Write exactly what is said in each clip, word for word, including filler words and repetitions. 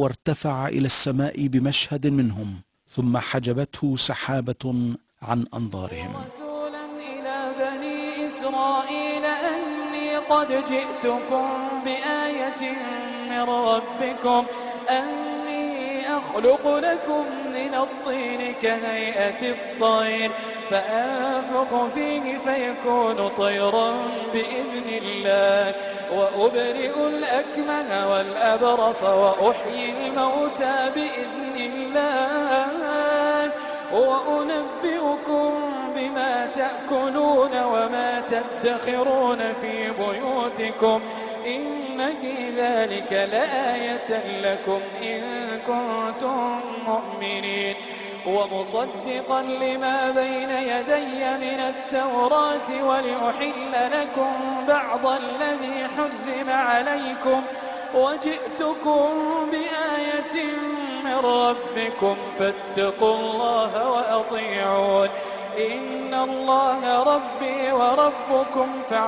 وارتفع إلى السماء بمشهد منهم، ثم حجبته سحابة عن أنظارهم. رسولا إلى بني إسرائيل أني قد جئتكم بآية من ربكم أني أخلق لكم من الطين كهيئة الطير فأنفخ فيه فيكون طيرا بإذن الله وأبرئ الأكمه والأبرص وأحيي الموتى بإذن الله وأنبئكم بما تأكلون وما تدخرون في بيوتكم إن في ذلك لآية لكم إن كنتم مؤمنين ومصدقا لما بين يدي من التوراة ولأحل لكم بعض الذي حرم عليكم وجئتكم بآية من ربكم فاتقوا الله وأطيعون إن الله ربي وربكم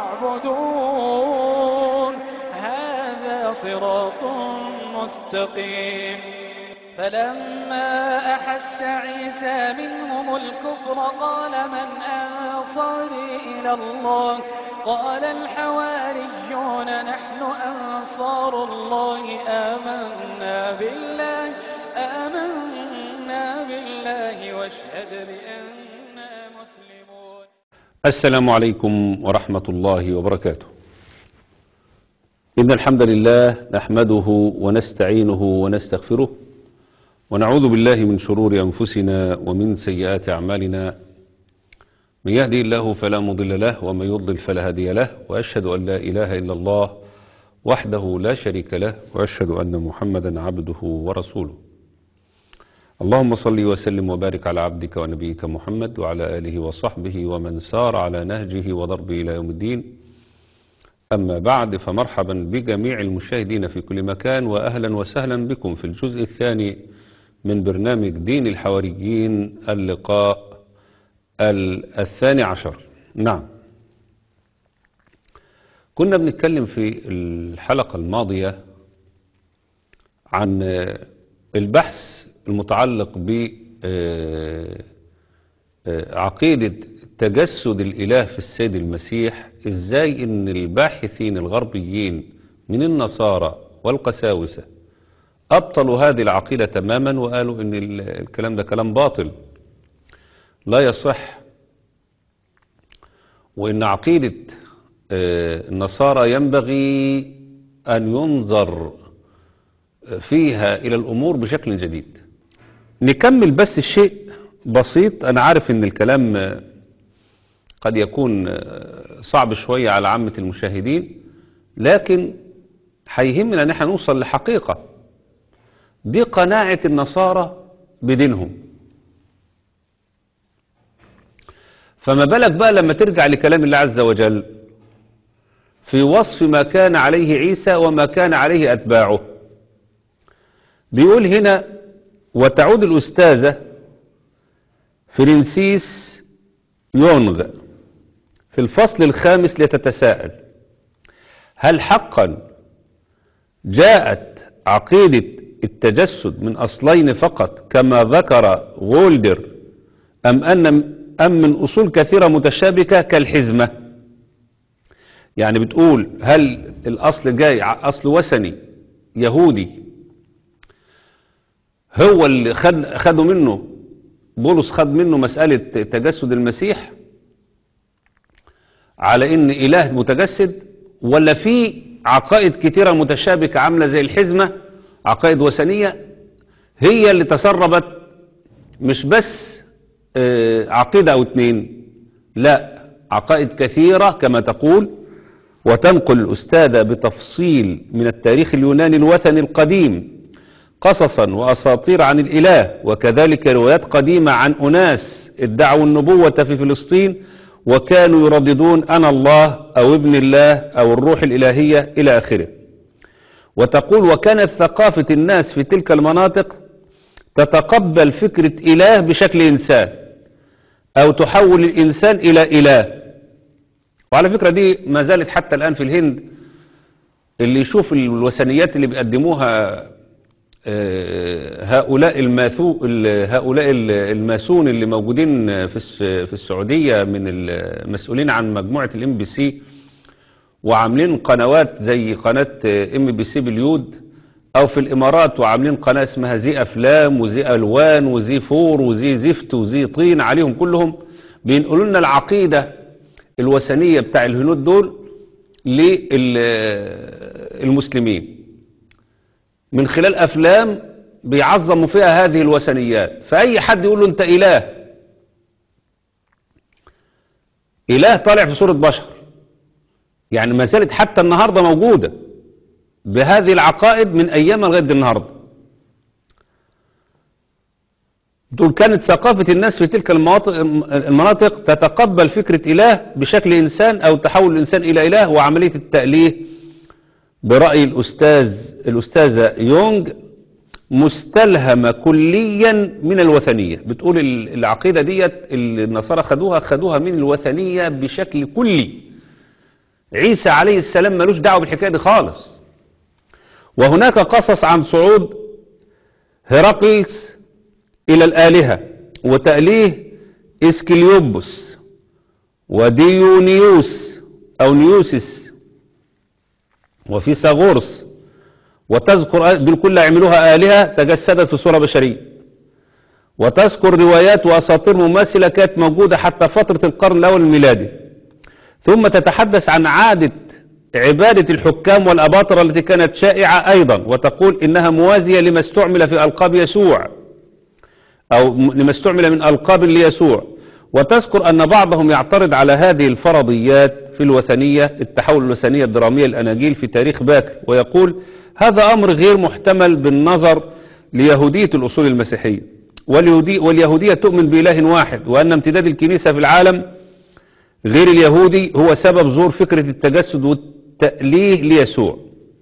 فاعبدون هذا صراط مستقيم. فلما أحس عيسى منهم الكفر قال من أنصاري إلى الله قال الحواريون نحن أنصار الله آمنا بالله آمنا بالله واشهد بأننا مسلمون. السلام عليكم ورحمة الله وبركاته. إن الحمد لله نحمده ونستعينه ونستغفره ونعوذ بالله من شرور أنفسنا ومن سيئات أعمالنا من يهدي الله فلا مضل له ومن يضلل فلا هادي له وأشهد أن لا إله إلا الله وحده لا شريك له وأشهد أن محمدا عبده ورسوله. اللهم صل وسلم وبارك على عبدك ونبيك محمد وعلى آله وصحبه ومن سار على نهجه وضربه إلى يوم الدين. أما بعد فمرحبا بجميع المشاهدين في كل مكان وأهلا وسهلا بكم في الجزء الثاني من برنامج دين الحواريين اللقاء الثاني عشر. نعم، كنا بنتكلم في الحلقة الماضية عن البحث المتعلق بعقيدة تجسد الإله في السيد المسيح، إزاي إن الباحثين الغربيين من النصارى والقساوسة أبطلوا هذه العقيدة تماما وقالوا إن الكلام ده كلام باطل لا يصح، وإن عقيدة النصارى ينبغي أن ينظر فيها إلى الأمور بشكل جديد. نكمل بس الشيء بسيط، أنا عارف إن الكلام قد يكون صعب شوية على عامة المشاهدين، لكن هيهمنا أن احنا نوصل لحقيقة. دي قناعة النصارى بدينهم، فما بالك بقى لما ترجع لكلام الله عز وجل في وصف ما كان عليه عيسى وما كان عليه أتباعه. بيقول هنا: وتعود الأستاذة فرنسيس يونغ في الفصل الخامس لتتساءل: هل حقا جاءت عقيدة التجسد من أصلين فقط كما ذكر غولدر أم أن أم من أصول كثيرة متشابكة كالحزمة؟ يعني بتقول هل الأصل جاي أصل وثني يهودي هو اللي خد خدوا منه بولس خد منه مسألة تجسد المسيح على إن إله متجسد، ولا في عقائد كتيرة متشابكة عاملة زي الحزمة، عقائد وثنية هي اللي تسربت، مش بس عقيدة أو اتنين، لا عقائد كثيرة كما تقول. وتنقل الأستاذة بتفصيل من التاريخ اليوناني الوثني القديم قصصا وأساطير عن الإله، وكذلك روايات قديمة عن أناس ادعوا النبوة في فلسطين وكانوا يرددون أنا الله أو ابن الله أو الروح الإلهية إلى آخره. وتقول: وكانت ثقافة الناس في تلك المناطق تتقبل فكرة إله بشكل إنسان أو تحول الإنسان إلى إله. وعلى فكرة دي ما زالت حتى الآن في الهند، اللي يشوف الوثنيات اللي بيقدموها هؤلاء الماثو هؤلاء الماسون اللي موجودين في في السعودية من المسؤولين عن مجموعة الام بي سي، وعاملين قنوات زي قناة ام بي سي باليود، او في الامارات وعاملين قناة اسمها زي افلام وزي الوان وزي فور وزي زفت وزي طين، عليهم كلهم بينقلوا لنا العقيدة الوثنية بتاع الهنود دول للمسلمين من خلال أفلام بيعظموا فيها هذه الوثنيات. فأي حد يقول له أنت إله، إله طالع في صورة بشر، يعني ما زالت حتى النهاردة موجودة بهذه العقائد من أيام لغاية النهاردة. دول كانت ثقافة الناس في تلك المناطق, المناطق تتقبل فكرة إله بشكل إنسان أو تحول الإنسان إلى إله، وعملية التأليه برأي الأستاذ الأستاذة يونغ مستلهمة كليا من الوثنية. بتقول العقيدة ديت النصارى خدوها خدوها من الوثنية بشكل كلي. عيسى عليه السلام ملوش دعوة بالحكاية دي خالص. وهناك قصص عن صعود هرقلس إلى الآلهة وتأليه إسكليوبوس وديونيوس أو نيوسس وفي ساغورس، وتذكر دول كلها عملوها آلهة تجسدت في صورة بشرية، وتذكر روايات وأساطير مماثلة كانت موجودة حتى فترة القرن الأول الميلادي. ثم تتحدث عن عادة عبادة الحكام والأباطرة التي كانت شائعة أيضا، وتقول إنها موازية لما استعمل في ألقاب يسوع أو لما استعمل من ألقاب ليسوع. وتذكر أن بعضهم يعترض على هذه الفرضيات في الوثنية، التحول الوثنية الدرامية الأناجيل في تاريخ باكر، ويقول هذا أمر غير محتمل بالنظر ليهودية الأصول المسيحية، واليهودية, واليهودية تؤمن بإله واحد، وأن امتداد الكنيسة في العالم غير اليهودي هو سبب ظهور فكرة التجسد والتأليه ليسوع.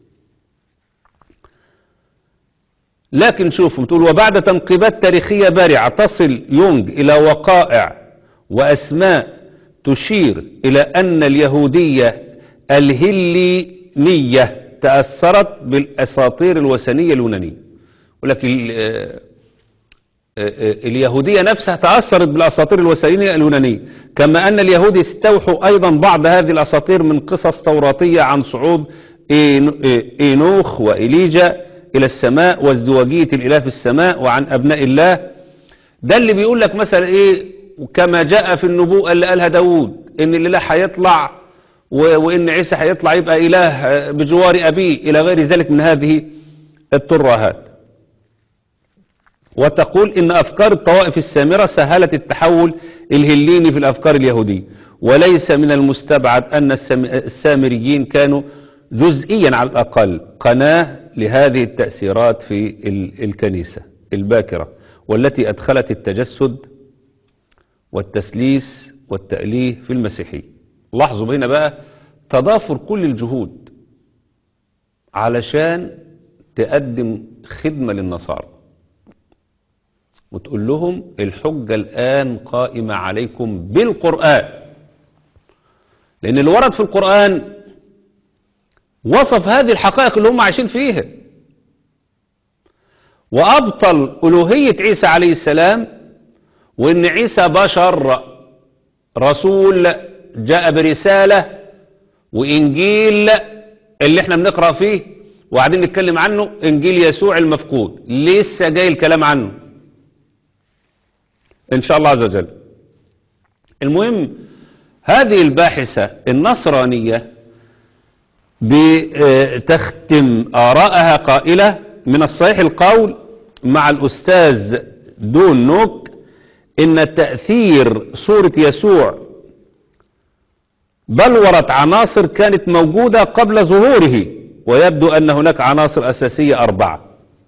لكن شوفوا تقول وبعد تنقيبات تاريخية بارعة تصل يونغ إلى وقائع وأسماء تشير إلى أن اليهودية الهلينية تأثرت بالأساطير الوثنية اليونانية. ولكن اليهودية نفسها تأثرت بالأساطير الوثنية اليونانية، كما أن اليهود استوحوا أيضا بعض هذه الأساطير من قصص توراتية عن صعود إينوخ وإليجا إلى السماء وازدواجية الإله في السماء وعن أبناء الله. ده اللي بيقول لك مثلا إيه كما جاء في النبوءة اللي قالها داود إن الإله هيطلع وإن عيسى هيطلع يبقى إله بجوار أبيه إلى غير ذلك من هذه الترهات. وتقول إن أفكار الطوائف السامرة سهلت التحول الهليني في الأفكار اليهودية، وليس من المستبعد أن السامريين كانوا جزئيا على الأقل قناة لهذه التأثيرات في الكنيسة الباكرة، والتي أدخلت التجسد والتسليس والتأليه في المسيحية. لاحظوا هنا بقى تضافر كل الجهود علشان تقدم خدمة للنصارى وتقول لهم الحجة الآن قائمة عليكم بالقرآن، لأن اللي ورد في القرآن وصف هذه الحقائق اللي هم عايشين فيها، وأبطل ألوهية عيسى عليه السلام، وإن عيسى بشر رسول جاء برسالة وإنجيل اللي احنا بنقرأ فيه وقاعدين نتكلم عنه إنجيل يسوع المفقود لسه جاي الكلام عنه إن شاء الله عز وجل. المهم هذه الباحثة النصرانية بتختم آراءها قائلة من الصحيح القول مع الأستاذ دون نوك إن تأثير صورة يسوع بلورت عناصر كانت موجودة قبل ظهوره، ويبدو أن هناك عناصر أساسية أربعة.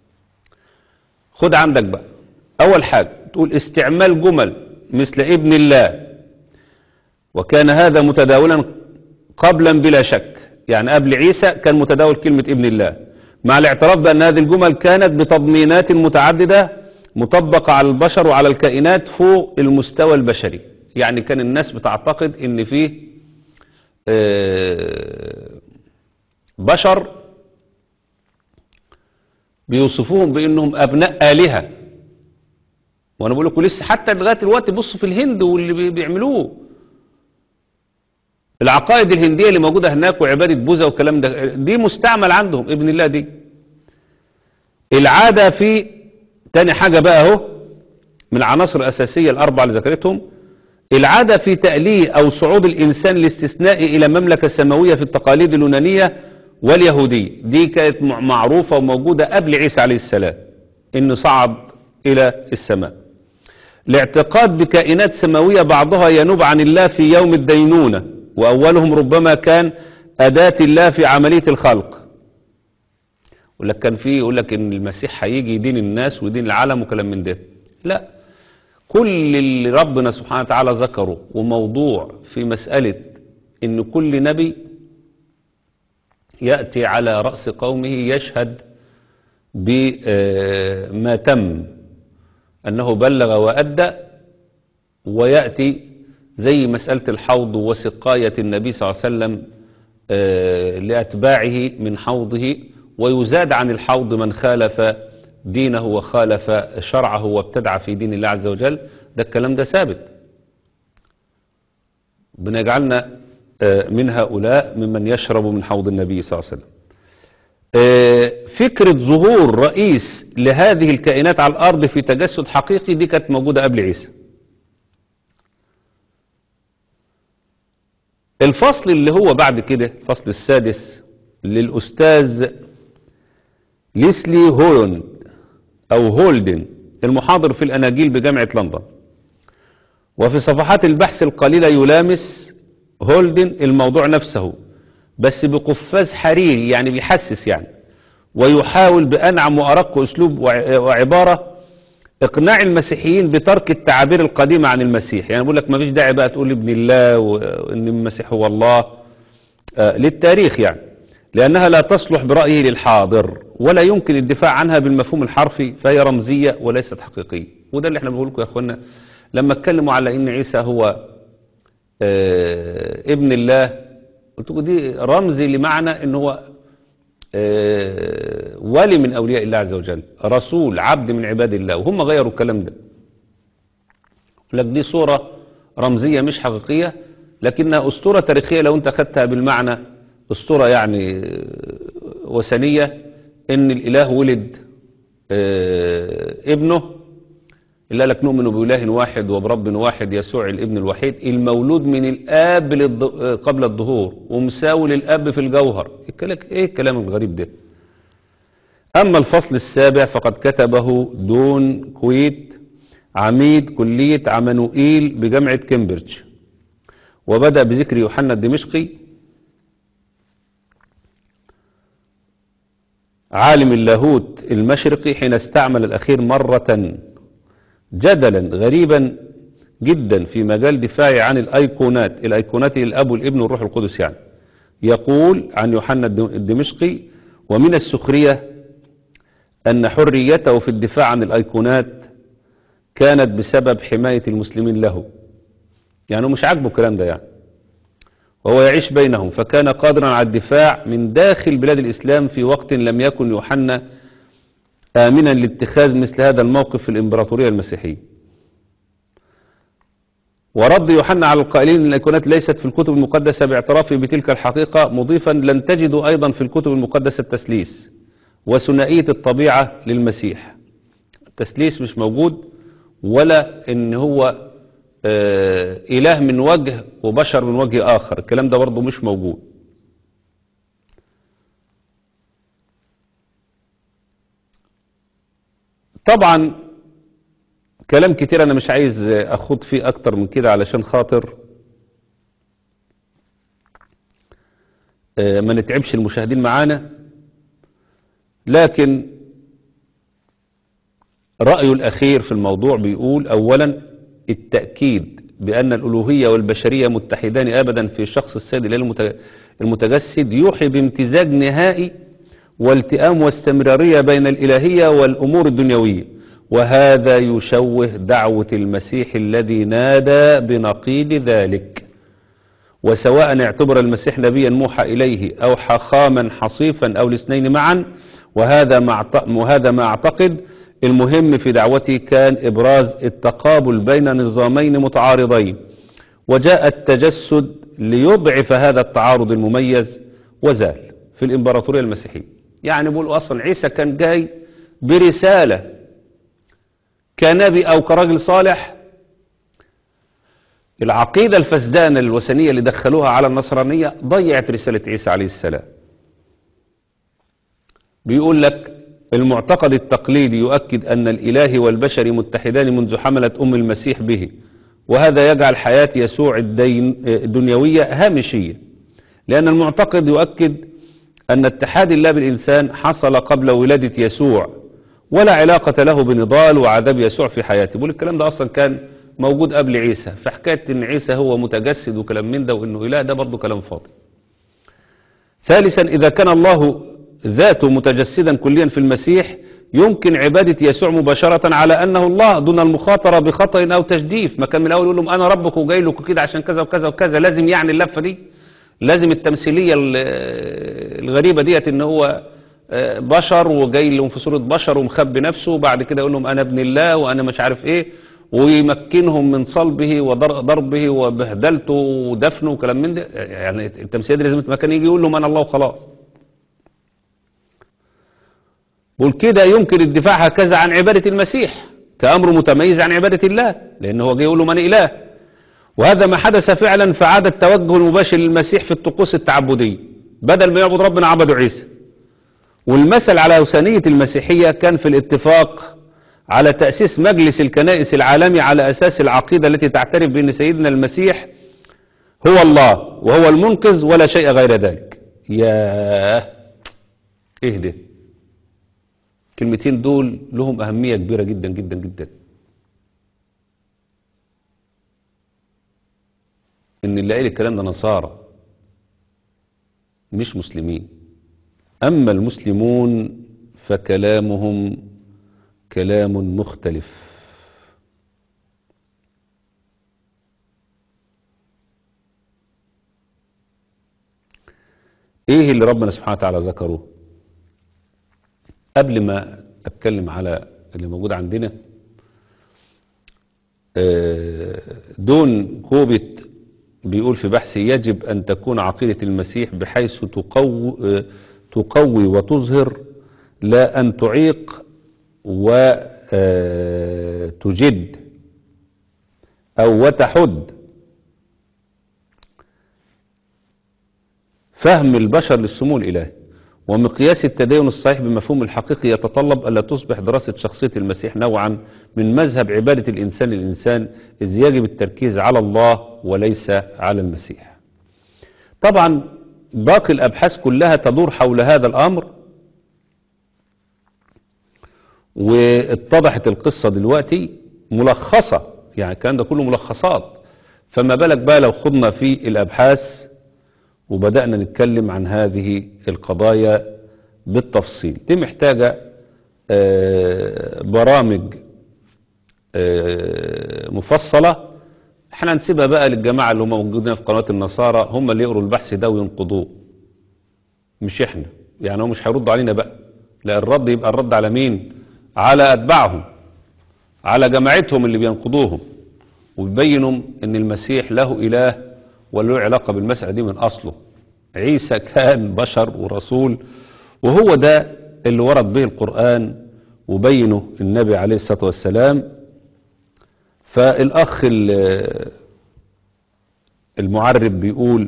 خد عندك بقى أول حاجة تقول استعمال جمل مثل ابن الله، وكان هذا متداولا قبلا بلا شك، يعني قبل عيسى كان متداول كلمة ابن الله، مع الاعتراف بأن هذه الجمل كانت بتضمينات متعددة مطبقة على البشر وعلى الكائنات فوق المستوى البشري. يعني كان الناس بتعتقد ان فيه بشر بيوصفوهم بأنهم أبناء آلهة. وأنا بقول لكم لسه حتى لغاية الوقت بصوا في الهند واللي بي- بيعملوه العقائد الهندية اللي موجودة هناك وعبادة بوذا والكلام ده، دي مستعمل عندهم ابن الله دي. العادة في تاني حاجة بقى اهو من العناصر الأساسية الأربعة اللي ذكرتهم، العادة في تأليه أو صعود الإنسان الاستثنائي إلى مملكة سماوية في التقاليد اليونانية واليهودية. دي كانت مع- معروفة وموجودة قبل عيسى عليه السلام إنه صعد إلى السماء. الاعتقاد بكائنات سماوية بعضها ينوب عن الله في يوم الدينونة، وأولهم ربما كان أداة الله في عملية الخلق. يقول لك كان في يقول لك إن المسيح هيجي يدين الناس ويدين العالم وكلام من ده. لا، كل اللي ربنا سبحانه وتعالى ذكره وموضوع في مسألة إن كل نبي يأتي على رأس قومه يشهد بما تم أنه بلغ وأدى، ويأتي زي مسألة الحوض وسقاية النبي صلى الله عليه وسلم آه، لأتباعه من حوضه، ويزاد عن الحوض من خالف دينه وخالف شرعه وابتدع في دين الله عز وجل. ده الكلام ده ثابت. بنجعلنا آه، من هؤلاء ممن يشرب من حوض النبي صلى الله عليه وسلم. آه، فكرة ظهور رئيس لهذه الكائنات على الأرض في تجسد حقيقي دي كانت موجودة قبل عيسى. الفصل اللي هو بعد كده الفصل السادس للأستاذ ليسلي هولند أو هولدن المحاضر في الأناجيل بجامعة لندن، وفي صفحات البحث القليلة يلامس هولدن الموضوع نفسه بس بقفاز حريري، يعني بيحسس يعني، ويحاول بأنعم وأرق أسلوب وع- وعبارة إقناع المسيحيين بترك التعابير القديمة عن المسيح. يعني بقول لك ما فيش داعي بقى تقول ابن الله وإن المسيح هو الله آه، للتاريخ يعني، لأنها لا تصلح برأيه للحاضر ولا يمكن الدفاع عنها بالمفهوم الحرفي، فهي رمزية وليست حقيقية. وده اللي احنا بنقول لكم يا أخوانا لما اتكلموا على إن عيسى هو آه، ابن الله، قلت لكم دي رمزي لمعنى إن هو آه، ولي من أولياء الله عز وجل، رسول عبد من عباد الله، وهم غيروا الكلام ده. لك دي صورة رمزية مش حقيقية، لكنها أسطورة تاريخية لو أنت أخذتها بالمعنى أسطورة يعني آه، وثنية، إن الإله ولد آه، ابنه، إلا لك نؤمن بإله واحد وبرب واحد يسوع الابن الوحيد المولود من الآب للض- آه، قبل الظهور ومساوي للآب في الجوهر. الكلام- إيه الكلام الغريب ده؟ أما الفصل السابع فقد كتبه دون كويت عميد كلية عمانوئيل بجامعة كامبريدج، وبدأ بذكر يوحنا الدمشقي عالم اللاهوت المشرقي حين استعمل الأخير مرة جدلا غريبا جدا في مجال دفاعه عن الأيقونات الأيقونات الأب والابن والروح القدس. يعني يقول عن يوحنا الدمشقي: ومن السخرية أن حريته في الدفاع عن الأيقونات كانت بسبب حماية المسلمين له. يعني هو مش عاجبه الكلام ده يعني، وهو يعيش بينهم، فكان قادرا على الدفاع من داخل بلاد الإسلام في وقت لم يكن يوحنا آمنا لاتخاذ مثل هذا الموقف في الإمبراطورية المسيحية. ورد يوحنا على القائلين أن الأيقونات ليست في الكتب المقدسة باعترافه بتلك الحقيقة، مضيفا: لن تجدوا أيضا في الكتب المقدسة التثليث وثنائية الطبيعة للمسيح. التثليث مش موجود، ولا ان هو آه إله من وجه وبشر من وجه آخر، الكلام ده برضه مش موجود. طبعا كلام كتير أنا مش عايز أخوض فيه أكتر من كده علشان خاطر آه ما نتعبش المشاهدين معانا، لكن رأيه الأخير في الموضوع بيقول: أولا التأكيد بأن الألوهية والبشرية متحدان أبدا في شخص السيد الإله المتجسد يوحي بامتزاج نهائي والتئام واستمرارية بين الإلهية والأمور الدنيوية، وهذا يشوه دعوة المسيح الذي نادى بنقيض ذلك. وسواء اعتبر المسيح نبيا موحى إليه أو حخاما حصيفا أو الاثنين معا، وهذا ما أعت- وهذا ما أعتقد المهم في دعوتي كان إبراز التقابل بين نظامين متعارضين، وجاء التجسد ليضعف هذا التعارض المميز وزال في الإمبراطورية المسيحية. يعني بيقولوا أصلا عيسى كان جاي برسالة كنبي أو كراجل صالح. العقيدة الفسدانة الوثنية اللي دخلوها على النصرانية ضيعت رسالة عيسى عليه السلام. بيقول لك المعتقد التقليدي يؤكد أن الإله والبشر متحدان منذ حملة أم المسيح به، وهذا يجعل حياة يسوع الدين الدنيوية هامشية، لأن المعتقد يؤكد أن اتحاد الله بالإنسان حصل قبل ولادة يسوع ولا علاقة له بنضال وعذاب يسوع في حياته. بيقول الكلام ده أصلا كان موجود قبل عيسى، فحكاية أن عيسى هو متجسد وكلام من ده وأنه إله ده برضه كلام فاضي. ثالثا، إذا كان الله ذاته متجسدا كليا في المسيح يمكن عبادة يسوع مباشرة على أنه الله دون المخاطرة بخطأ أو تجديف. ما كان من الأول يقول لهم أنا ربك وجاي لكم كده عشان كذا وكذا وكذا. لازم يعني اللفة دي، لازم التمثيلية الغريبة ديت ان هو بشر وجاي لهم في صورة بشر ومخبي نفسه، وبعد كده يقول لهم انا ابن الله وانا مش عارف ايه، ويمكنهم من صلبه وضربه وبهدلته ودفنه وكلام من ده. يعني التمثيلية دي لازم ما كان يجي يقول لهم انا الله وخلاص. والكده يمكن الدفاع هكذا عن عبادة المسيح كأمر متميز عن عبادة الله، لان هو جاي يقول لهم انا اله. وهذا ما حدث فعلا، فعاد التوجه المباشر للمسيح في الطقوس التعبدية، بدل ما يعبد ربنا عبدوا عيسى. والمثل على وثنية المسيحية كان في الاتفاق على تأسيس مجلس الكنائس العالمي على أساس العقيدة التي تعترف بأن سيدنا المسيح هو الله وهو المنقذ ولا شيء غير ذلك. ياه ايه ده؟ كلمتين دول لهم أهمية كبيرة جدا جدا جدا. ان اللي قال الكلام ده نصارى مش مسلمين. اما المسلمون فكلامهم كلام مختلف. ايه اللي ربنا سبحانه وتعالى ذكره؟ قبل ما اتكلم على اللي موجود عندنا، دون كوبت بيقول في بحثه يجب أن تكون عقيدة المسيح بحيث تقوي, تقوي وتظهر لا أن تعيق وتجد أو وتحد فهم البشر للسمو الإلهي. ومقياس التدين الصحيح بمفهوم الحقيقي يتطلب ألا تصبح دراسة شخصية المسيح نوعا من مذهب عبادة الإنسان للإنسان، إذ يجب التركيز على الله وليس على المسيح. طبعا باقي الأبحاث كلها تدور حول هذا الأمر، واتضحت القصة دلوقتي ملخصة، يعني الكلام ده كله ملخصات، فما بالك بقى لو خضنا في الأبحاث وبدأنا نتكلم عن هذه القضايا بالتفصيل. دي محتاجة برامج مفصلة. احنا نسيبها بقى للجماعة اللي هم موجودين في قناة النصارى، هم اللي يقروا البحث ده وينقضوه، مش احنا. يعني هم مش هيردوا علينا بقى، لا، الرد يبقى الرد على مين؟ على أتباعهم، على جماعتهم اللي بينقضوهم ويبينوا ان المسيح له إله وله علاقة بالمسألة دي من أصله. عيسى كان بشر ورسول، وهو ده اللي ورد به القرآن وبينه النبي عليه الصلاة والسلام. فالأخ المعرب بيقول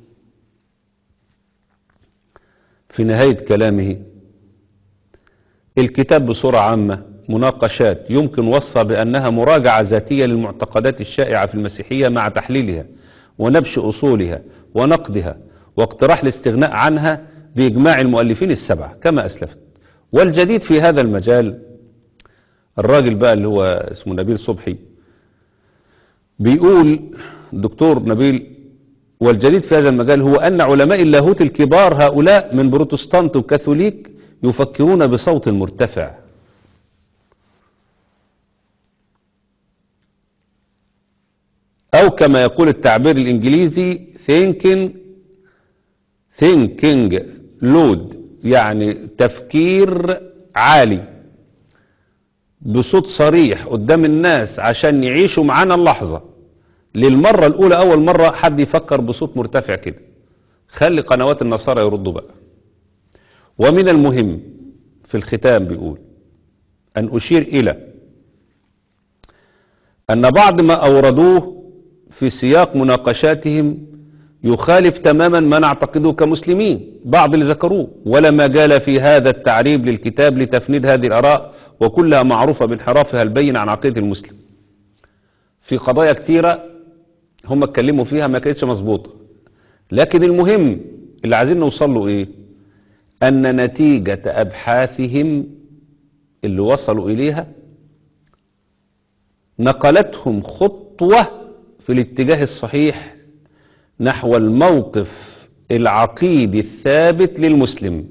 في نهاية كلامه: الكتاب بصورة عامة مناقشات يمكن وصفها بأنها مراجعة ذاتية للمعتقدات الشائعة في المسيحية مع تحليلها ونبش أصولها ونقدها واقتراح الاستغناء عنها بإجماع المؤلفين السبعة كما أسلفت. والجديد في هذا المجال، الراجل بقى اللي هو اسمه نبيل صبحي بيقول، دكتور نبيل: والجديد في هذا المجال هو أن علماء اللاهوت الكبار هؤلاء من بروتستانت وكاثوليك يفكرون بصوت مرتفع، أو كما يقول التعبير الإنجليزي thinking thinking loud، يعني تفكير عالي بصوت صريح قدام الناس عشان يعيشوا معانا اللحظة للمرة الأولى. أول مرة حد يفكر بصوت مرتفع كده. خلي قنوات النصارى يردوا بقى. ومن المهم في الختام بيقول أن أشير إلى أن بعض ما أوردوه في سياق مناقشاتهم يخالف تماما ما نعتقده كمسلمين، بعض اللي ذكروه، ولا مجال في هذا التعريب للكتاب لتفنيد هذه الآراء وكلها معروفة بانحرافها البين عن عقيدة المسلم. في قضايا كتيرة هم اتكلموا فيها ما كانتش مظبوطة، لكن المهم اللي عايزين نوصل له ايه؟ أن نتيجة أبحاثهم اللي وصلوا إليها نقلتهم خطوة في الاتجاه الصحيح نحو الموقف العقيدي الثابت للمسلم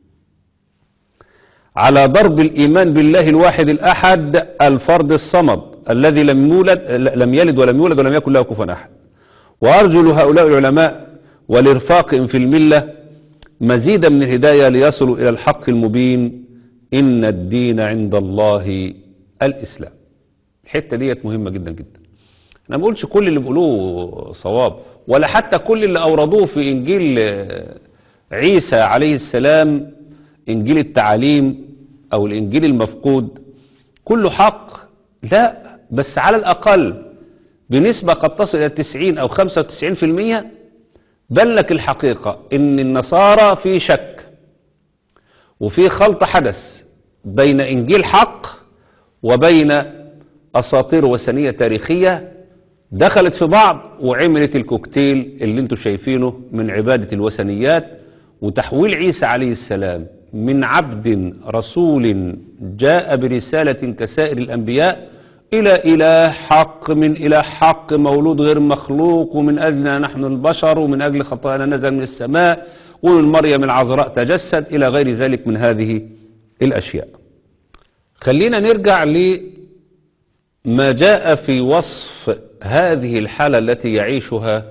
على ضرب الإيمان بالله الواحد الأحد الفرد الصمد الذي لم يولد لم يلد ولم يولد ولم يكن له كفوا أحد. وأرجو لهؤلاء العلماء ولرفاقهم في الملة مزيدا من الهداية ليصلوا إلى الحق المبين. إن الدين عند الله الإسلام. الحتة ديت مهمة جدا جدا. أنا ما بقولش كل اللي بيقولوه صواب، ولا حتى كل اللي أوردوه في إنجيل عيسى عليه السلام، إنجيل التعاليم أو الإنجيل المفقود، كله حق. لا، بس على الأقل بنسبة قد تصل إلى تسعين أو خمسة وتسعين في المية بل لك الحقيقة إن النصارى في شك وفي خلط حدث بين إنجيل حق وبين أساطير وثنية تاريخية دخلت في بعض وعملت الكوكتيل اللي انتوا شايفينه من عبادة الوثنيات وتحويل عيسى عليه السلام من عبد رسول جاء برسالة كسائر الأنبياء إلى إله حق من إله حق مولود غير مخلوق، ومن أجلنا نحن البشر ومن أجل خطايانا نزل من السماء، ومن مريم العذراء تجسد، إلى غير ذلك من هذه الأشياء. خلينا نرجع لما جاء في وصف هذه الحالة التي يعيشها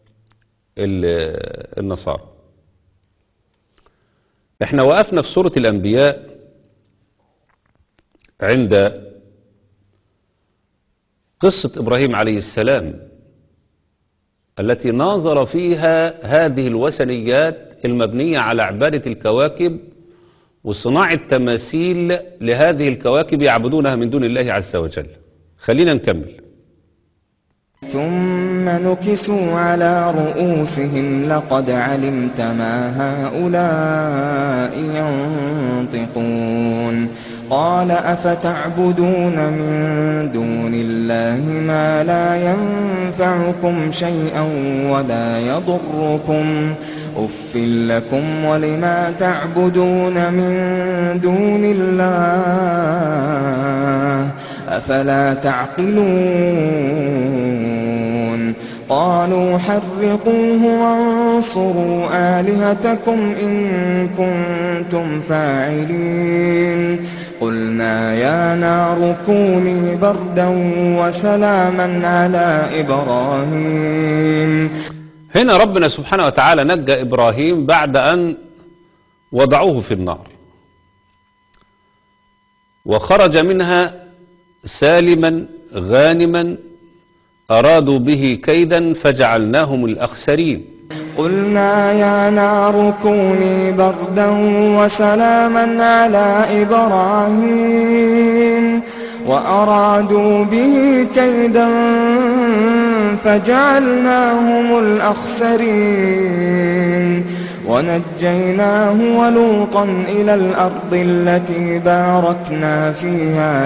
النصارى. احنا وقفنا في سورة الأنبياء عند قصة إبراهيم عليه السلام التي ناظر فيها هذه الوثنيات المبنية على عبادة الكواكب وصناعة تماثيل لهذه الكواكب يعبدونها من دون الله عز وجل. خلينا نكمل. ثم نكسوا على رؤوسهم لقد علمت ما هؤلاء ينطقون قال أفتعبدون من دون الله ما لا ينفعكم شيئا ولا يضركم أف لكم ولما تعبدون من دون الله أفلا تعقلون قالوا حرقوه وانصروا آلهتكم إن كنتم فاعلين قلنا يا نار كوني بردا وسلاما على إبراهيم. هنا ربنا سبحانه وتعالى نجى إبراهيم بعد أن وضعوه في النار وخرج منها سالما غانما أرادوا به كيدا فجعلناهم الأخسرين. قلنا يا نار كوني بردا وسلاما على إبراهيم وأرادوا به كيدا فجعلناهم الأخسرين ونجيناه ولوطا إلى الأرض التي باركنا فيها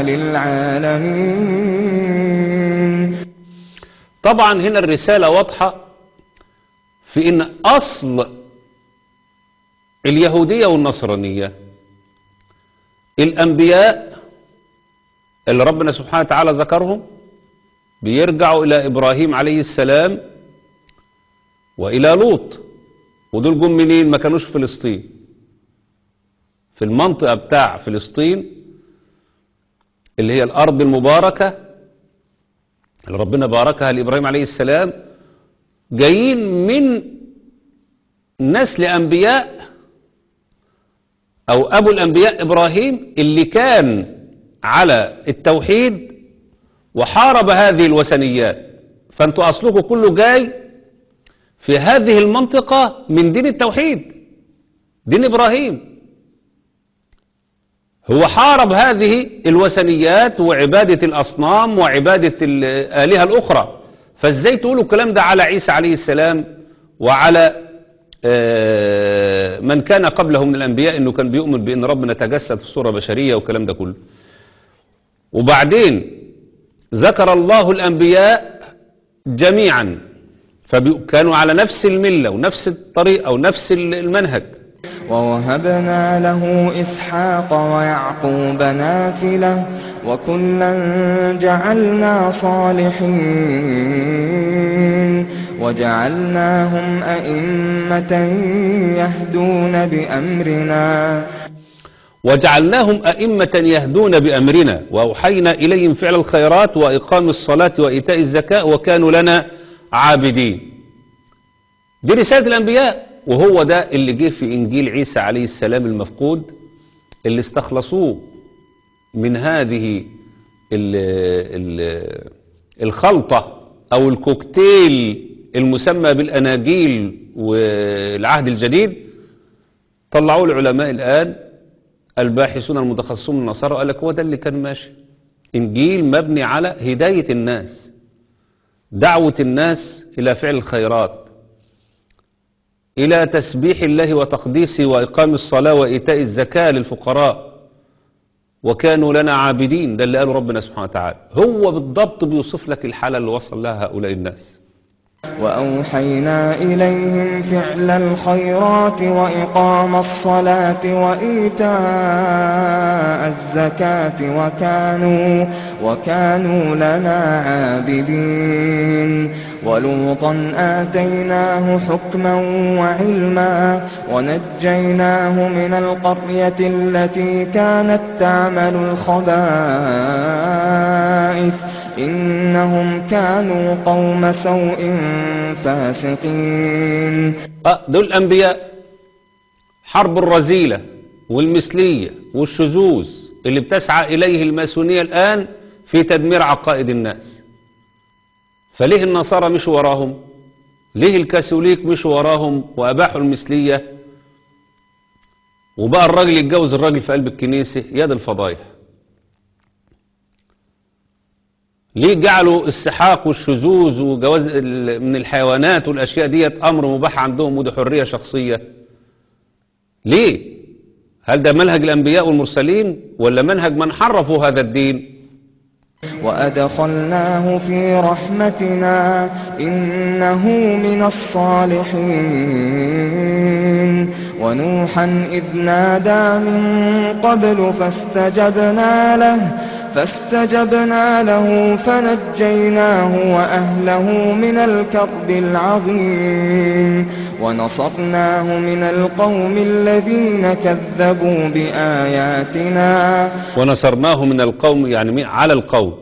للعالمين. طبعا هنا الرسالة واضحة في إن أصل اليهودية والنصرانية الأنبياء اللي ربنا سبحانه وتعالى ذكرهم بيرجعوا إلى إبراهيم عليه السلام وإلى لوط، ودول جم منين؟ ما كانوش في فلسطين، في المنطقة بتاع فلسطين اللي هي الأرض المباركة اللي ربنا باركها لإبراهيم عليه السلام، جايين من نسل أنبياء أو أبو الأنبياء إبراهيم اللي كان على التوحيد وحارب هذه الوثنيات. فأنتوا أصلكم كله جاي في هذه المنطقة من دين التوحيد، دين إبراهيم. هو حارب هذه الوثنيات وعبادة الأصنام وعبادة الآلهة الأخرى. فازاي تقولوا الكلام ده على عيسى عليه السلام وعلى من كان قبله من الأنبياء، إنه كان بيؤمن بأن ربنا تجسد في صورة بشرية والكلام ده كله. وبعدين ذكر الله الأنبياء جميعا فكانوا على نفس الملة ونفس الطريقة ونفس المنهج. ووهبنا له إسحاق ويعقوب نافلة وكلا جعلنا صالحين وجعلناهم أئمة يهدون بأمرنا وجعلناهم أئمة يهدون بأمرنا وأوحينا إليهم فعل الخيرات وإقام الصلاة وإيتاء الزكاة وكانوا لنا عابدين. دي رسالة الأنبياء، وهو ده اللي جه في إنجيل عيسى عليه السلام المفقود، اللي استخلصوه من هذه ال ال الخلطة أو الكوكتيل المسمى بالأناجيل والعهد الجديد. طلعوا العلماء الآن الباحثون المتخصصون من النصارى وقال لك هو ده اللي كان ماشي. إنجيل مبني على هداية الناس، دعوة الناس إلى فعل الخيرات، إلى تسبيح الله وتقديسه وإقام الصلاة وإيتاء الزكاة للفقراء وكانوا لنا عابدين. ده اللي قاله ربنا سبحانه وتعالى. هو بالضبط بيوصف لك الحالة اللي وصل لها هؤلاء الناس. وأوحينا إليهم فعل الخيرات وإقام الصلاة وإيتاء الزكاة وكانوا, وكانوا لنا عابدين. ولوطا آتيناه حكما وعلما ونجيناه من القرية التي كانت تعمل الخبائث إنهم كانوا قوم سوء فاسقين. آه دول الأنبياء. حرب الرذيلة والمثلية والشذوذ اللي بتسعى إليه الماسونية الآن في تدمير عقائد الناس. فليه النصارى مشوا وراهم؟ ليه الكاثوليك مشوا وراهم وأباحوا المثلية وبقى الراجل يتجوز الراجل في قلب الكنيسة؟ يد الفضايح. ليه جعلوا السحاق والشذوذ وجواز من الحيوانات والأشياء ديت أمر مباح عندهم وده حرية شخصية؟ ليه؟ هل ده منهج الأنبياء والمرسلين ولا منهج من حرفوا هذا الدين؟ وأدخلناه في رحمتنا إنه من الصالحين. ونوحا إذ نادى من قبل فاستجبنا له فاستجبنا له فنجيناه وأهله من الكرب العظيم. ونصرناه من القوم الذين كذبوا بآياتنا. ونصرناه من القوم يعني على القوم،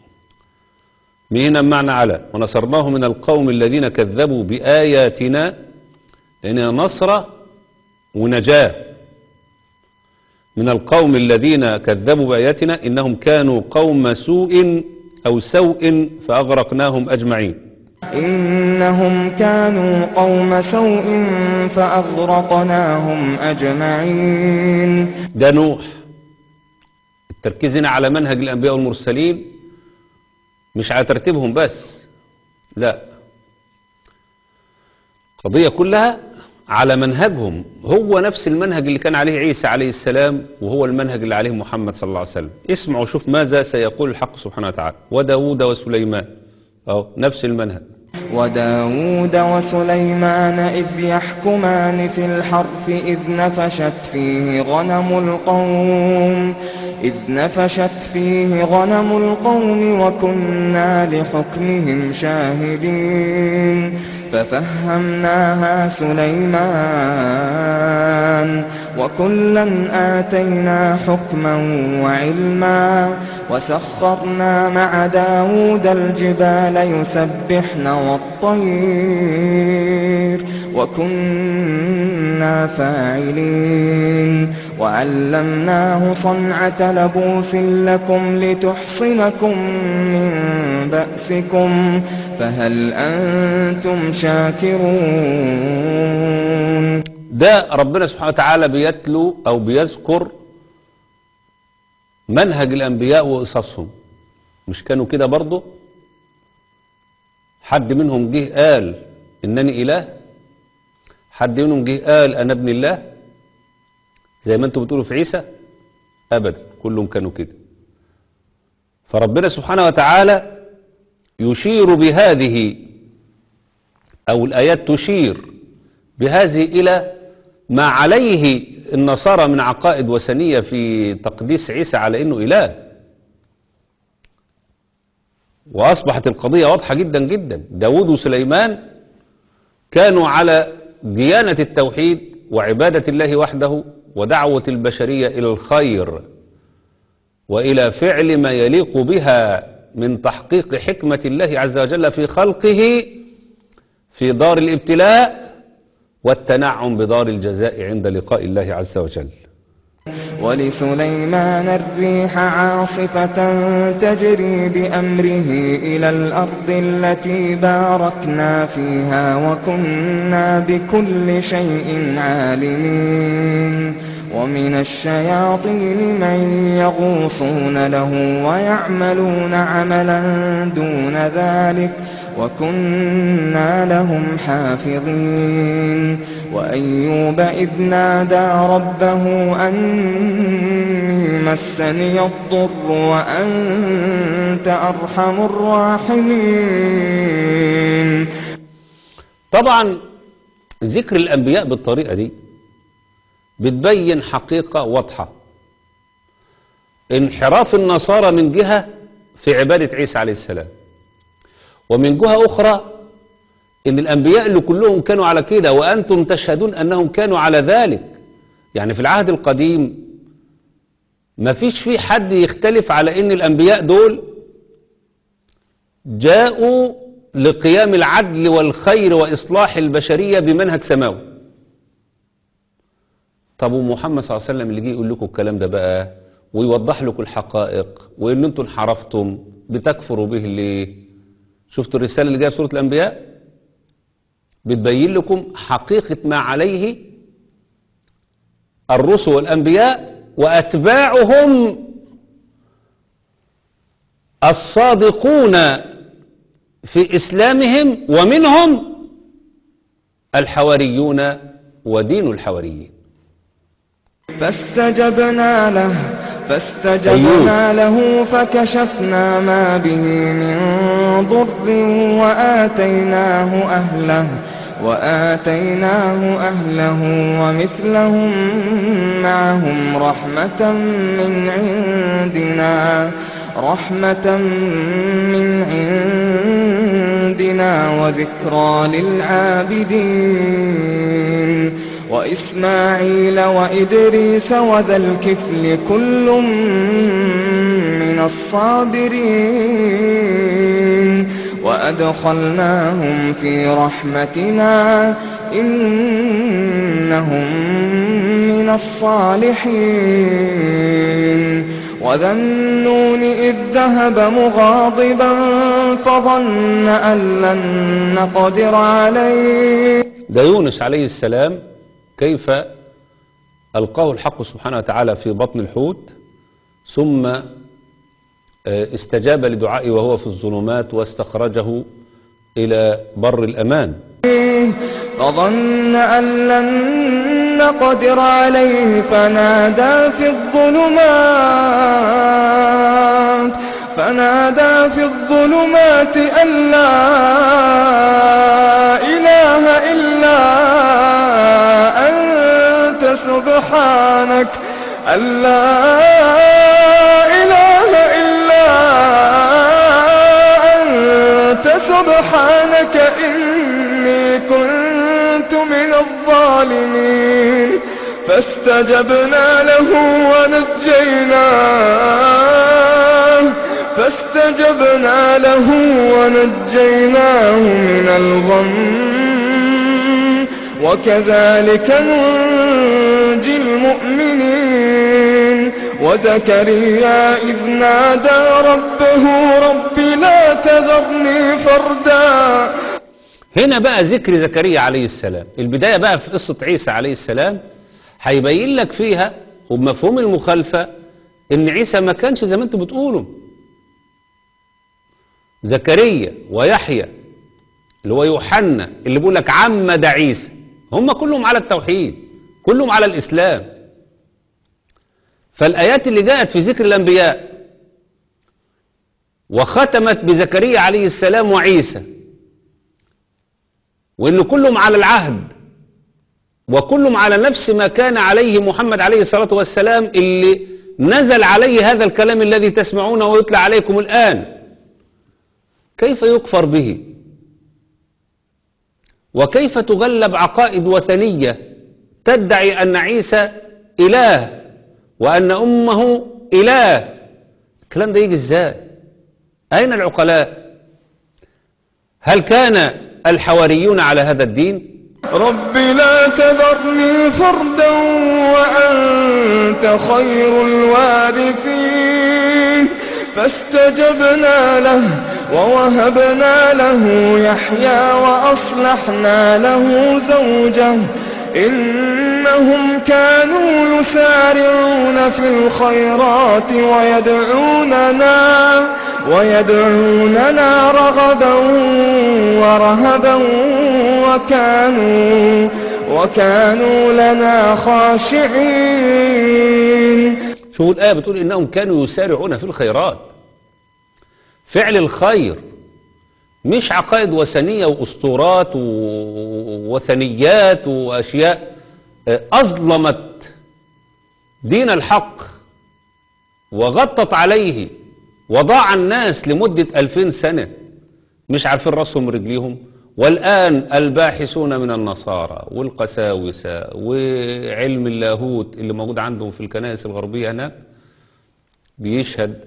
من معنى على. ونصرناه من القوم الذين كذبوا بآياتنا، لأنها نصر ونجاة. من القوم الذين كذبوا بآياتنا إنهم كانوا قوم سوء أو سوء فأغرقناهم أجمعين. إنهم كانوا قوم سوء فأغرقناهم أجمعين. ده نوح. التركيز هنا على منهج الأنبياء والمرسلين، مش على ترتيبهم بس، لا، قضية كلها على منهجهم. هو نفس المنهج اللي كان عليه عيسى عليه السلام وهو المنهج اللي عليه محمد صلى الله عليه وسلم. اسمعوا شوف ماذا سيقول الحق سبحانه وتعالى. وداود وسليمان أو نفس المنهج. وداود وسليمان إذ يحكمان في الحرث إذ نفشت فيه غنم القوم إذ نفشت فيه غنم القوم وكنا لحكمهم شاهدين. ففهمناها سليمان وكلا آتينا حكما وعلما وسخرنا مع داود الجبال يسبحن والطير وكنا فاعلين. وعلمناه صنعة لبوس لكم لتحصنكم من بأسكم فهل أنتم شاكرون. ده ربنا سبحانه وتعالى بيتلو أو بيذكر منهج الأنبياء وقصصهم. مش كانوا كده برضه؟ حد منهم جه قال إنني إله؟ حد منهم جه قال أنا ابن الله زي ما انتم بتقولوا في عيسى؟ أبدا، كلهم كانوا كده. فربنا سبحانه وتعالى يشير بهذه أو الآيات تشير بهذه إلى ما عليه النصارى من عقائد وثنية في تقديس عيسى على إنه إله. وأصبحت القضية واضحة جدا جدا. داود وسليمان كانوا على ديانة التوحيد وعبادة الله وحده ودعوة البشرية إلى الخير وإلى فعل ما يليق بها من تحقيق حكمة الله عز وجل في خلقه في دار الابتلاء والتنعم بدار الجزاء عند لقاء الله عز وجل. ولسليمان الريح عاصفة تجري بأمره إلى الأرض التي باركنا فيها وكنا بكل شيء عالمين. ومن الشياطين من يغوصون له ويعملون عملا دون ذلك وكنا لهم حافظين. وأيوب إذ نادى ربه أني مسني الضر وأنت أرحم الراحمين. طبعا ذكر الأنبياء بالطريقة دي بتبين حقيقة واضحة. انحراف النصارى من جهة في عبادة عيسى عليه السلام، ومن جهة أخرى إن الأنبياء اللي كلهم كانوا على كده وأنتم تشهدون أنهم كانوا على ذلك. يعني في العهد القديم ما فيش فيه حد يختلف على إن الأنبياء دول جاءوا لقيام العدل والخير وإصلاح البشرية بمنهج سماوي. طب ومحمد صلى الله عليه وسلم اللي جه يقول لكم الكلام ده بقى ويوضح لكم الحقائق وإن أنتم انحرفتم بتكفروا به ليه؟ شفتوا الرسالة اللي جاية في سورة الأنبياء بتبين لكم حقيقة ما عليه الرسل والأنبياء وأتباعهم الصادقون في إسلامهم، ومنهم الحواريون ودين الحواريين. فاستجبنا له فاستجبنا له فكشفنا ما به من ضر وآتيناه أهله وآتيناه أهله ومثلهم معهم رحمة من عندنا رحمة من عندنا وذكرى للعابدين. وإسماعيل وإدريس وذا الكفل كل من الصابرين وأدخلناهم في رحمتنا إنهم من الصالحين. وذا النون إذ ذهب مغاضبا فظن أن لن نقدر عليه. ده يونس عليه السلام كيف ألقاه الحق سبحانه وتعالى في بطن الحوت ثم استجاب لدعائه وهو في الظلمات واستخرجه إلى بر الأمان. فظن أن لن نقدر عليه فنادى في الظلمات فنادى في الظلمات أن لا إله إلا أنت سبحانك أن لا إله إلا أنت سبحانك إني كنت من الظالمين. فاستجبنا له ونجيناه فاستجبنا له ونجيناه من الغم وكذلك ننجي المؤمنين. وزكريا إذ نادى ربه رب لا تذرني فردا. هنا بقى ذكر زكريا عليه السلام. البداية بقى في قصة عيسى عليه السلام هيبين لك فيها وبمفهوم المخالفة ان عيسى ما كانش زي ما انتم بتقولوا. زكريا ويحيى اللي هو يوحنا اللي بيقول لك عمد عيسى هم كلهم على التوحيد، كلهم على الإسلام. فالآيات اللي جاءت في ذكر الأنبياء وختمت بزكريا عليه السلام وعيسى وإن كلهم على العهد وكلهم على نفس ما كان عليه محمد عليه الصلاة والسلام اللي نزل عليه هذا الكلام الذي تسمعونه ويتلى عليكم الآن، كيف يكفر به؟ وكيف تغلب عقائد وثنية تدعي أن عيسى إله وأن أمه إله؟ الكلام ده يجي إزاي؟ أين العقلاء؟ هل كان الحواريون على هذا الدين؟ رب لا تذرني فردا وأنت خير الوارثين. فاستجبنا له ووهبنا له يحيى وأصلحنا له زوجه إنهم كانوا يسارعون في الخيرات ويدعوننا ويدعوننا رغبا ورهبا وكانوا وكانوا لنا خاشعين. شوفوا الآية بتقول إنهم كانوا يسارعون في الخيرات. فعل الخير مش عقائد وثنية وأسطورات ووثنيات وأشياء أظلمت دين الحق وغطت عليه وضاع الناس لمدة ألفين سنة مش عارفين راسهم ورجليهم. والآن الباحثون من النصارى والقساوسة وعلم اللاهوت اللي موجود عندهم في الكنائس الغربية هناك بيشهد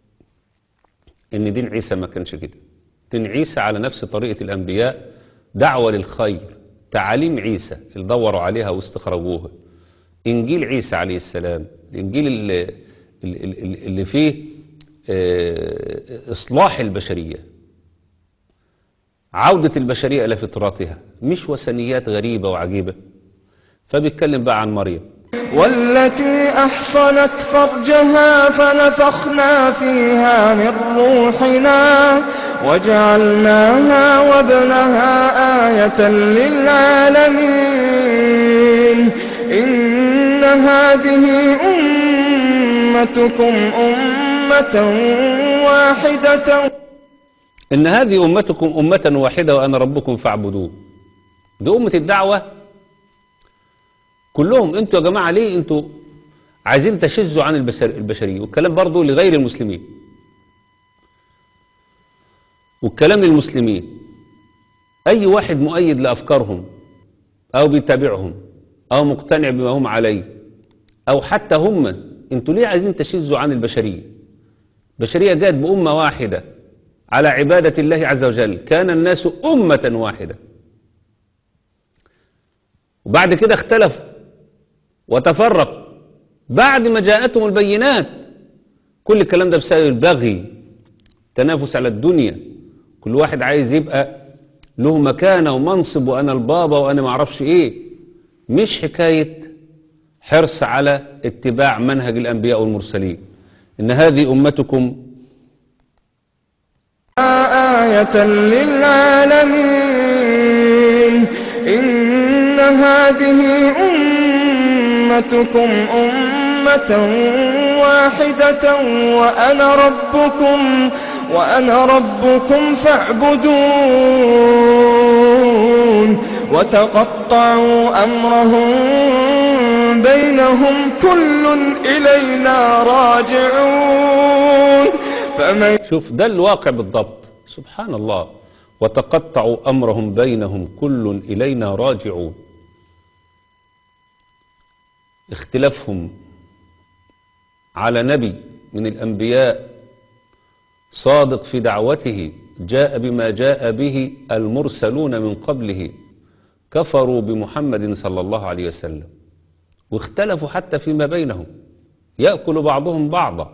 ان دين عيسى ما كانش كده. دين عيسى على نفس طريقة الأنبياء، دعوة للخير، تعاليم عيسى اللي دوروا عليها واستخرجوها. إنجيل عيسى عليه السلام، الإنجيل اللي, اللي فيه إصلاح البشرية، عودة البشرية إلى فطرتها، مش وثنيات غريبة وعجيبة. فبيتكلم بقى عن مريم والتي أحصنت فرجها فنفخنا فيها من روحنا وجعلناها وابنها آية للعالمين. إن هذه أمتكم أمة واحدة إن هذه أمتكم أمة واحدة وأنا ربكم فاعبدوه. دي أمة الدعوة كلهم. انتوا يا جماعة ليه انتوا عايزين تشزوا عن البشر البشرية؟ والكلام برضو لغير المسلمين والكلام للمسلمين. أي واحد مؤيد لأفكارهم أو بيتابعهم أو مقتنع بما هم عليه أو حتى هم، انتوا ليه عايزين تشزوا عن البشرية؟ البشرية جاءت بأمة واحدة على عبادة الله عز وجل. كان الناس أمة واحدة وبعد كده اختلفوا وتفرقوا بعد ما جاءتهم البينات. كل الكلام ده بسبب البغي، تنافس على الدنيا، كل واحد عايز يبقى له مكانة ومنصب وأنا البابا وأنا ما اعرفش إيه. مش حكاية حرص على اتباع منهج الأنبياء والمرسلين. إن هذه أمتكم آية للعالمين. إن هذه أمتكم أمة واحدة وأنا ربكم وأنا ربكم فاعبدون. وتقطعوا أمرهم بينهم كل إلينا راجعون. فمن شوف ده الواقع بالضبط. سبحان الله. وتقطعوا أمرهم بينهم كل إلينا راجعون. اختلافهم على نبي من الأنبياء صادق في دعوته جاء بما جاء به المرسلون من قبله، كفروا بمحمد صلى الله عليه وسلم واختلفوا حتى فيما بينهم. يأكل بعضهم بعضا.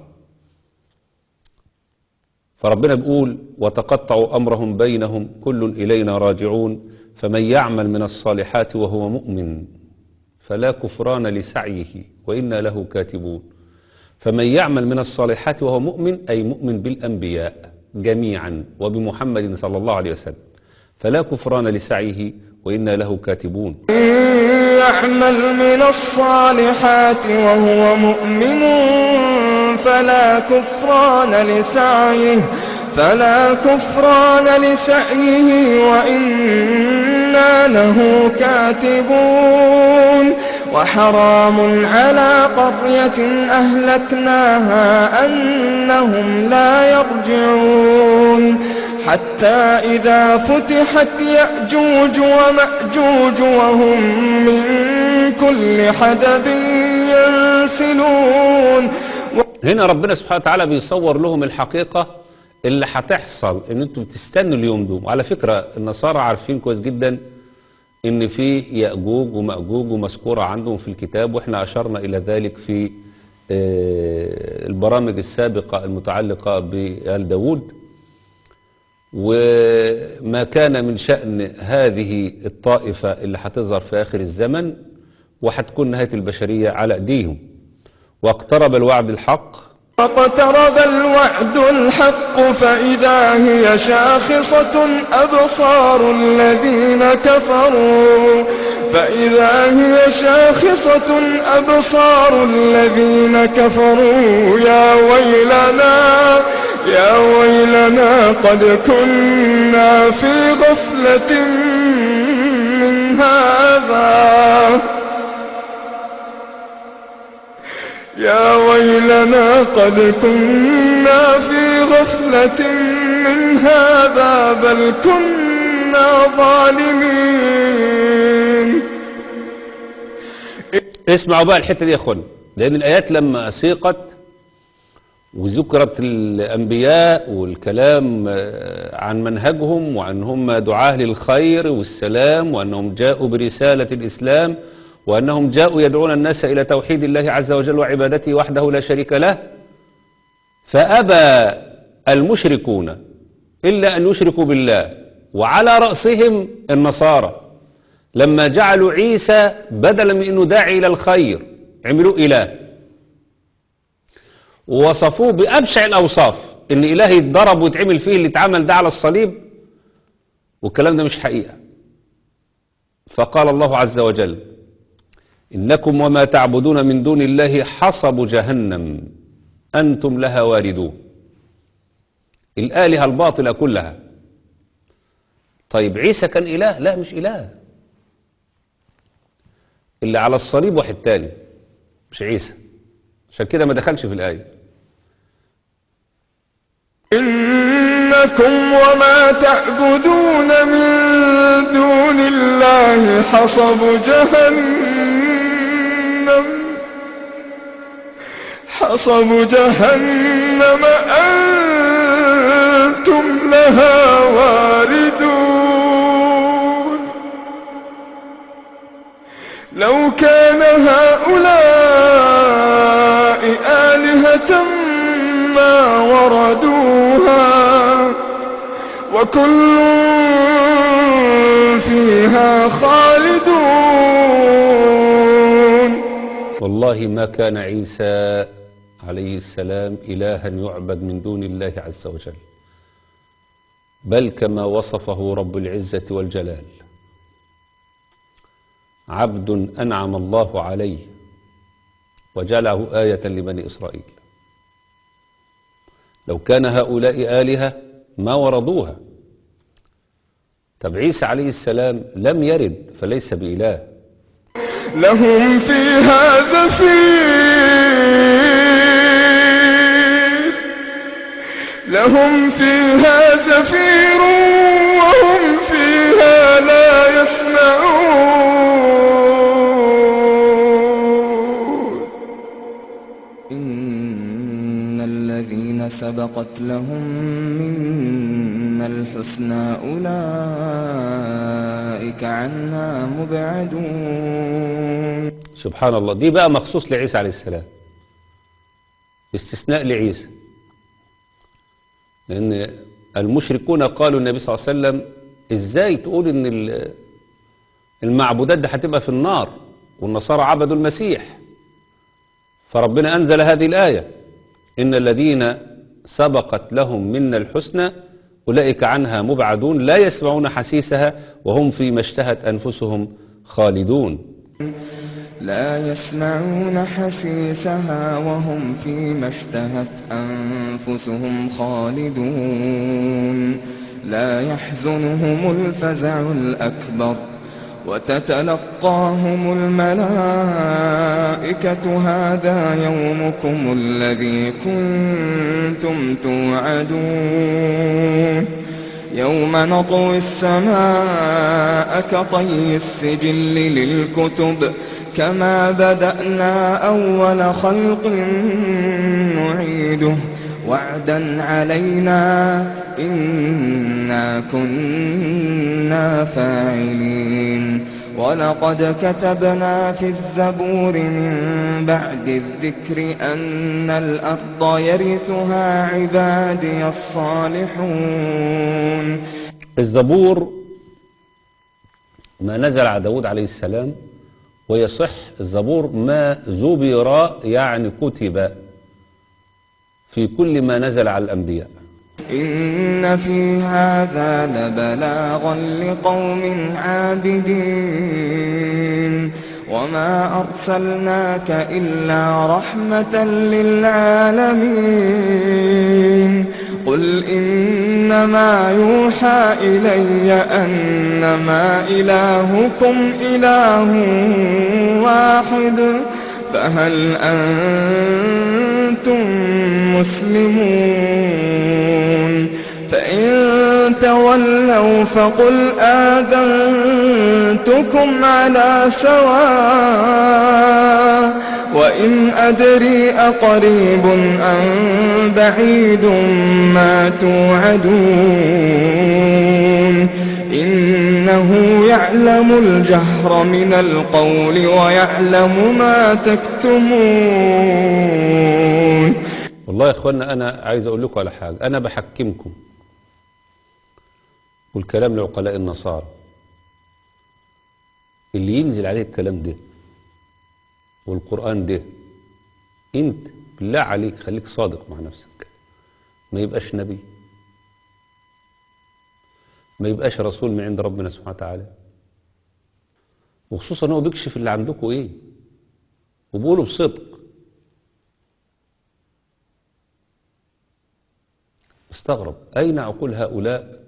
فربنا بيقول وتقطعوا أمرهم بينهم كل إلينا راجعون فمن يعمل من الصالحات وهو مؤمن فلا كفران لسعيه وإنا له كاتبون. فمن يعمل من الصالحات وهو مؤمن أي مؤمن بالأنبياء جميعا وبمحمد صلى الله عليه وسلم فلا كفران لسعيه وإنا له كاتبون. يعمل من الصالحات وهو مؤمن فلا كفران لسعيه فلا كفران لسعيه وإنا له كاتبون. وحرام على قرية أهلكناها أنهم لا يرجعون حتى إذا فتحت يأجوج ومأجوج وهم من كل حدب ينسلون. هنا ربنا سبحانه وتعالى بيصور لهم الحقيقة اللي هتحصل ان انتوا بتستنوا اليوم ده. وعلى فكرة النصارى عارفين كويس جدا ان في يأجوج ومأجوج ومذكورة عندهم في الكتاب، واحنا اشرنا الى ذلك في البرامج السابقة المتعلقة بآل داود. وما كان من شأن هذه الطائفة اللي هتظهر في آخر الزمن وهتكون نهاية البشرية على أيديهم. واقترب الوعد الحق واقترب الوعد الحق فإذا هي شاخصة أبصار الذين كفروا فإذا هي شاخصة أبصار الذين كفروا يا ويلنا يا ويلنا قد كنا في غفلة من هذا يا ويلنا قد كنا في غفلة من هذا بل كنا ظالمين. اسمعوا بقى الحتة دي يا اخوان، لأن الآيات لما سيقت وذكرت الأنبياء والكلام عن منهجهم وعن هم دعاة للخير والسلام وأنهم جاءوا برسالة الإسلام وأنهم جاءوا يدعون الناس إلى توحيد الله عز وجل وعبادته وحده لا شريك له، فأبى المشركون إلا أن يشركوا بالله، وعلى رأسهم النصارى لما جعلوا عيسى بدلا من أنه داعي إلى الخير عملوه إله، ووصفوه بأبشع الأوصاف، إن إله يتضرب ويتعمل فيه اللي اتعمل ده على الصليب، والكلام ده مش حقيقة. فقال الله عز وجل إنكم وما تعبدون من دون الله حصب جهنم أنتم لها واردون. الآلهة الباطلة كلها. طيب عيسى كان إله؟ لا مش إله، اللي على الصليب واحد تاني مش عيسى، عشان كده ما دخلش في الآية. إنكم وما تعبدون من دون الله حصب جهنم حصب جهنم أنتم لها واردون. لو كان هؤلاء آلهة ما وردوها وكل فيها خالدون. والله ما كان عيسى عليه السلام إلها يعبد من دون الله عز وجل، بل كما وصفه رب العزة والجلال عبد أنعم الله عليه وجعله آية لبني إسرائيل. لو كان هؤلاء آلهة ما وردوها. طب عيسى عليه السلام لم يرد فليس بإله. لهم فيها زفير لهم فيها زفير وهم فيها لا يسمعون. إن الذين سبقت لهم منا الحسنى أولئك عنها مبعدون. سبحان الله، دي بقى مخصوص لعيسى عليه السلام. استثناء لعيسى، لأن المشركون قالوا النبي صلى الله عليه وسلم ازاي تقول ان ال- المعبودات دي هتبقى في النار والنصارى عبدوا المسيح؟ فربنا أنزل هذه الآية: إن الذين سبقت لهم منا الحسنى أولئك عنها مبعدون لا يسمعون حسيسها وهم فيما اشتهت أنفسهم خالدون. لا يسمعون حسيسها وهم فيما اشتهت أنفسهم خالدون. لا يحزنهم الفزع الأكبر وتتلقاهم الملائكة هذا يومكم الذي كنتم توعدون. يوم نطوي السماء كطي السجل للكتب كما بدأنا أول خلق نعيده وعدا علينا إنا كنا فاعلين. ولقد كتبنا في الزبور من بعد الذكر أن الأرض يرثها عبادي الصالحون. الزبور ما نزل على داود عليه السلام، ويصح الزبور ما زبر يعني كتب في كل ما نزل على الأنبياء. إن في هذا لبلاغا لقوم عابدين وما أرسلناك إلا رحمة للعالمين. قل إنما يوحى إلي أنما إلهكم إله واحد فهل أنتم مسلمون؟ فإن تولوا فقل آذنتكم على سواء وإن أدري أقريب أم بعيد ما توعدون. إنه يعلم الجهر من القول ويعلم ما تكتمون. والله يا اخوانا انا عايز اقول لكم على حاجة، انا بحكمكم والكلام لعقلاء النصارى اللي ينزل عليه الكلام ده والقرآن ده، انت بالله عليك خليك صادق مع نفسك، ما يبقاش نبي، ما يبقاش رسول من عند ربنا سبحانه وتعالى، وخصوصا هو بيكشف اللي عندكم ايه وبيقولوا بصدق. استغرب أين عقول هؤلاء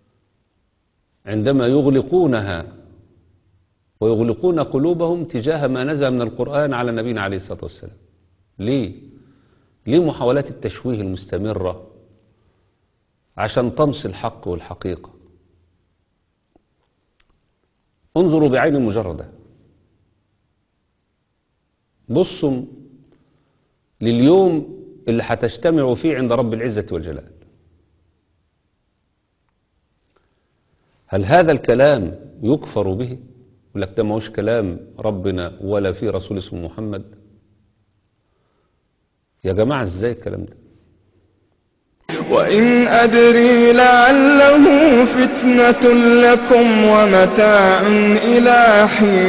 عندما يغلقونها ويغلقون قلوبهم تجاه ما نزل من القرآن على نبينا عليه الصلاة والسلام. ليه؟ ليه محاولات التشويه المستمرة عشان طمس الحق والحقيقة؟ انظروا بعين مجردة، بصوا لليوم اللي هتجتمعوا فيه عند رب العزة والجلال. هل هذا الكلام يكفر به؟ يقول لك ده ما هوش كلام ربنا ولا في رسول اسمه محمد؟ يا جماعة ازاي الكلام ده؟ وإن أدري لعله فتنة لكم ومتاع إلى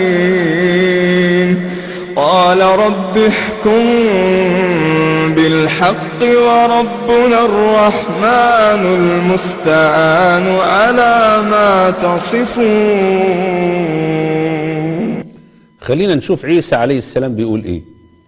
حين. قال رب احكم بالحق وربنا الرحمن المستعان على ما تصفون. خلينا نشوف عيسى عليه السلام بيقول ايه.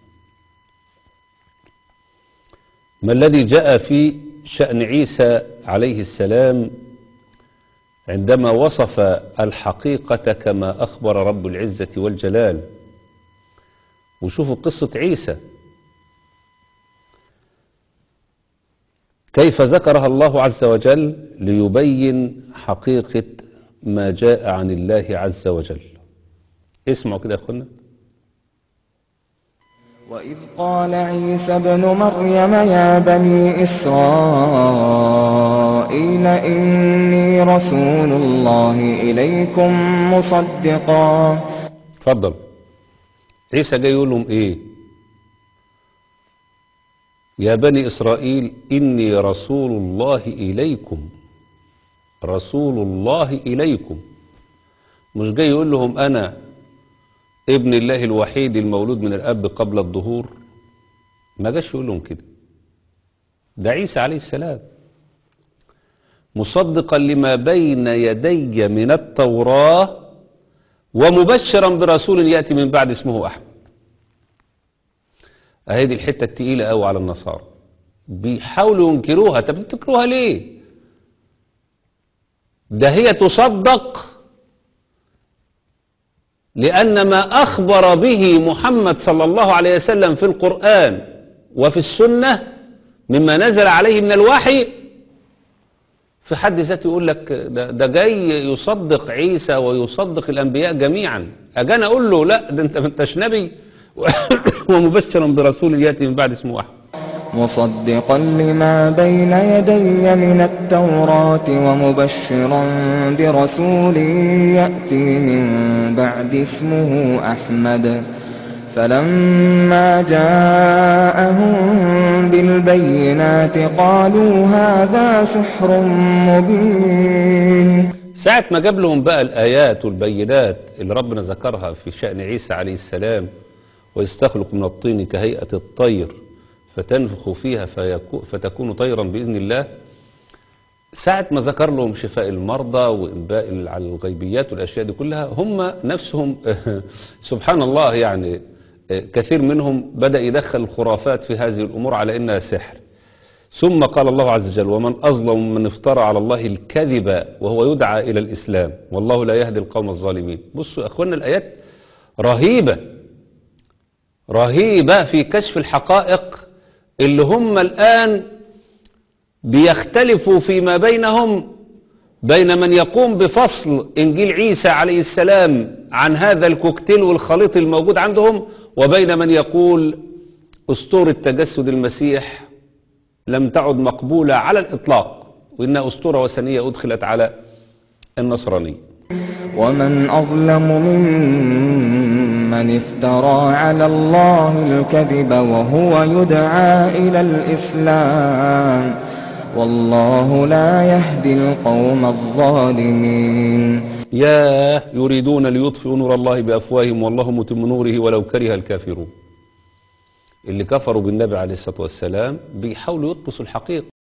ما الذي جاء في شأن عيسى عليه السلام عندما وصف الحقيقة كما أخبر رب العزة والجلال؟ وشوفوا قصة عيسى كيف ذكرها الله عز وجل ليبين حقيقة ما جاء عن الله عز وجل. اسمعوا كده يا أخوانا. وإذ قال عيسى ابن مريم يا بني إسرائيل إني رسول الله إليكم مصدقا. اتفضل. عيسى جاي يقول لهم ايه؟ يا بني إسرائيل إني رسول الله إليكم، رسول الله إليكم. مش جاي يقول لهم أنا ابن الله الوحيد المولود من الأب قبل الظهور، ما جاش يقول لهم كده. ده عيسى عليه السلام مصدقا لما بين يدي من التوراة ومبشرا برسول يأتي من بعد اسمه أحمد. اهي دي الحتة التقيلة قوي على النصارى، بيحاولوا ينكروها. طب بتنكروها ليه؟ ده هي تصدق لأن ما أخبر به محمد صلى الله عليه وسلم في القرآن وفي السنة مما نزل عليه من الوحي في حد ذاته يقول لك ده, ده جاي يصدق عيسى ويصدق الأنبياء جميعا. أجانا أقول له لا، ده أنت ما انتش نبي ومبشرا برسول يأتي من بعد اسمه أحمد. مصدقا لما بين يدي من التوراة ومبشرا برسول يأتي من بعد اسمه أحمد. فلما جاءهم بالبينات قالوا هذا سحر مبين. ساعة ما جاب لهم بقى الآيات والبينات اللي ربنا ذكرها في شأن عيسى عليه السلام، ويستخلق من الطين كهيئة الطير فتنفخ فيها فتكون طيرا بإذن الله، ساعة ما ذكر لهم شفاء المرضى وإنباء على الغيبيات والأشياء دي كلها، هم نفسهم سبحان الله يعني كثير منهم بدأ يدخل الخرافات في هذه الأمور على إنها سحر. ثم قال الله عز وجل ومن أظلم من افترى على الله الكذب وهو يدعى إلى الإسلام والله لا يهدي القوم الظالمين. بصوا يا أخوانا الآيات رهيبة رهيبة في كشف الحقائق اللي هم الآن بيختلفوا فيما بينهم، بين من يقوم بفصل إنجيل عيسى عليه السلام عن هذا الكوكتيل والخليط الموجود عندهم، وبين من يقول أسطورة تجسد المسيح لم تعد مقبولة على الإطلاق، وإنها أسطورة وثنية أدخلت على النصرانية. ومن أظلم ممن افترى على الله الكذب وهو يدعى إلى الإسلام والله لا يهدي القوم الظالمين. يا يريدون ليطفئوا نور الله بأفواههم والله متم نوره ولو كره الكافرون. اللي كفروا بالنبي عليه الصلاة والسلام بيحاولوا يطمسوا الحقيقة.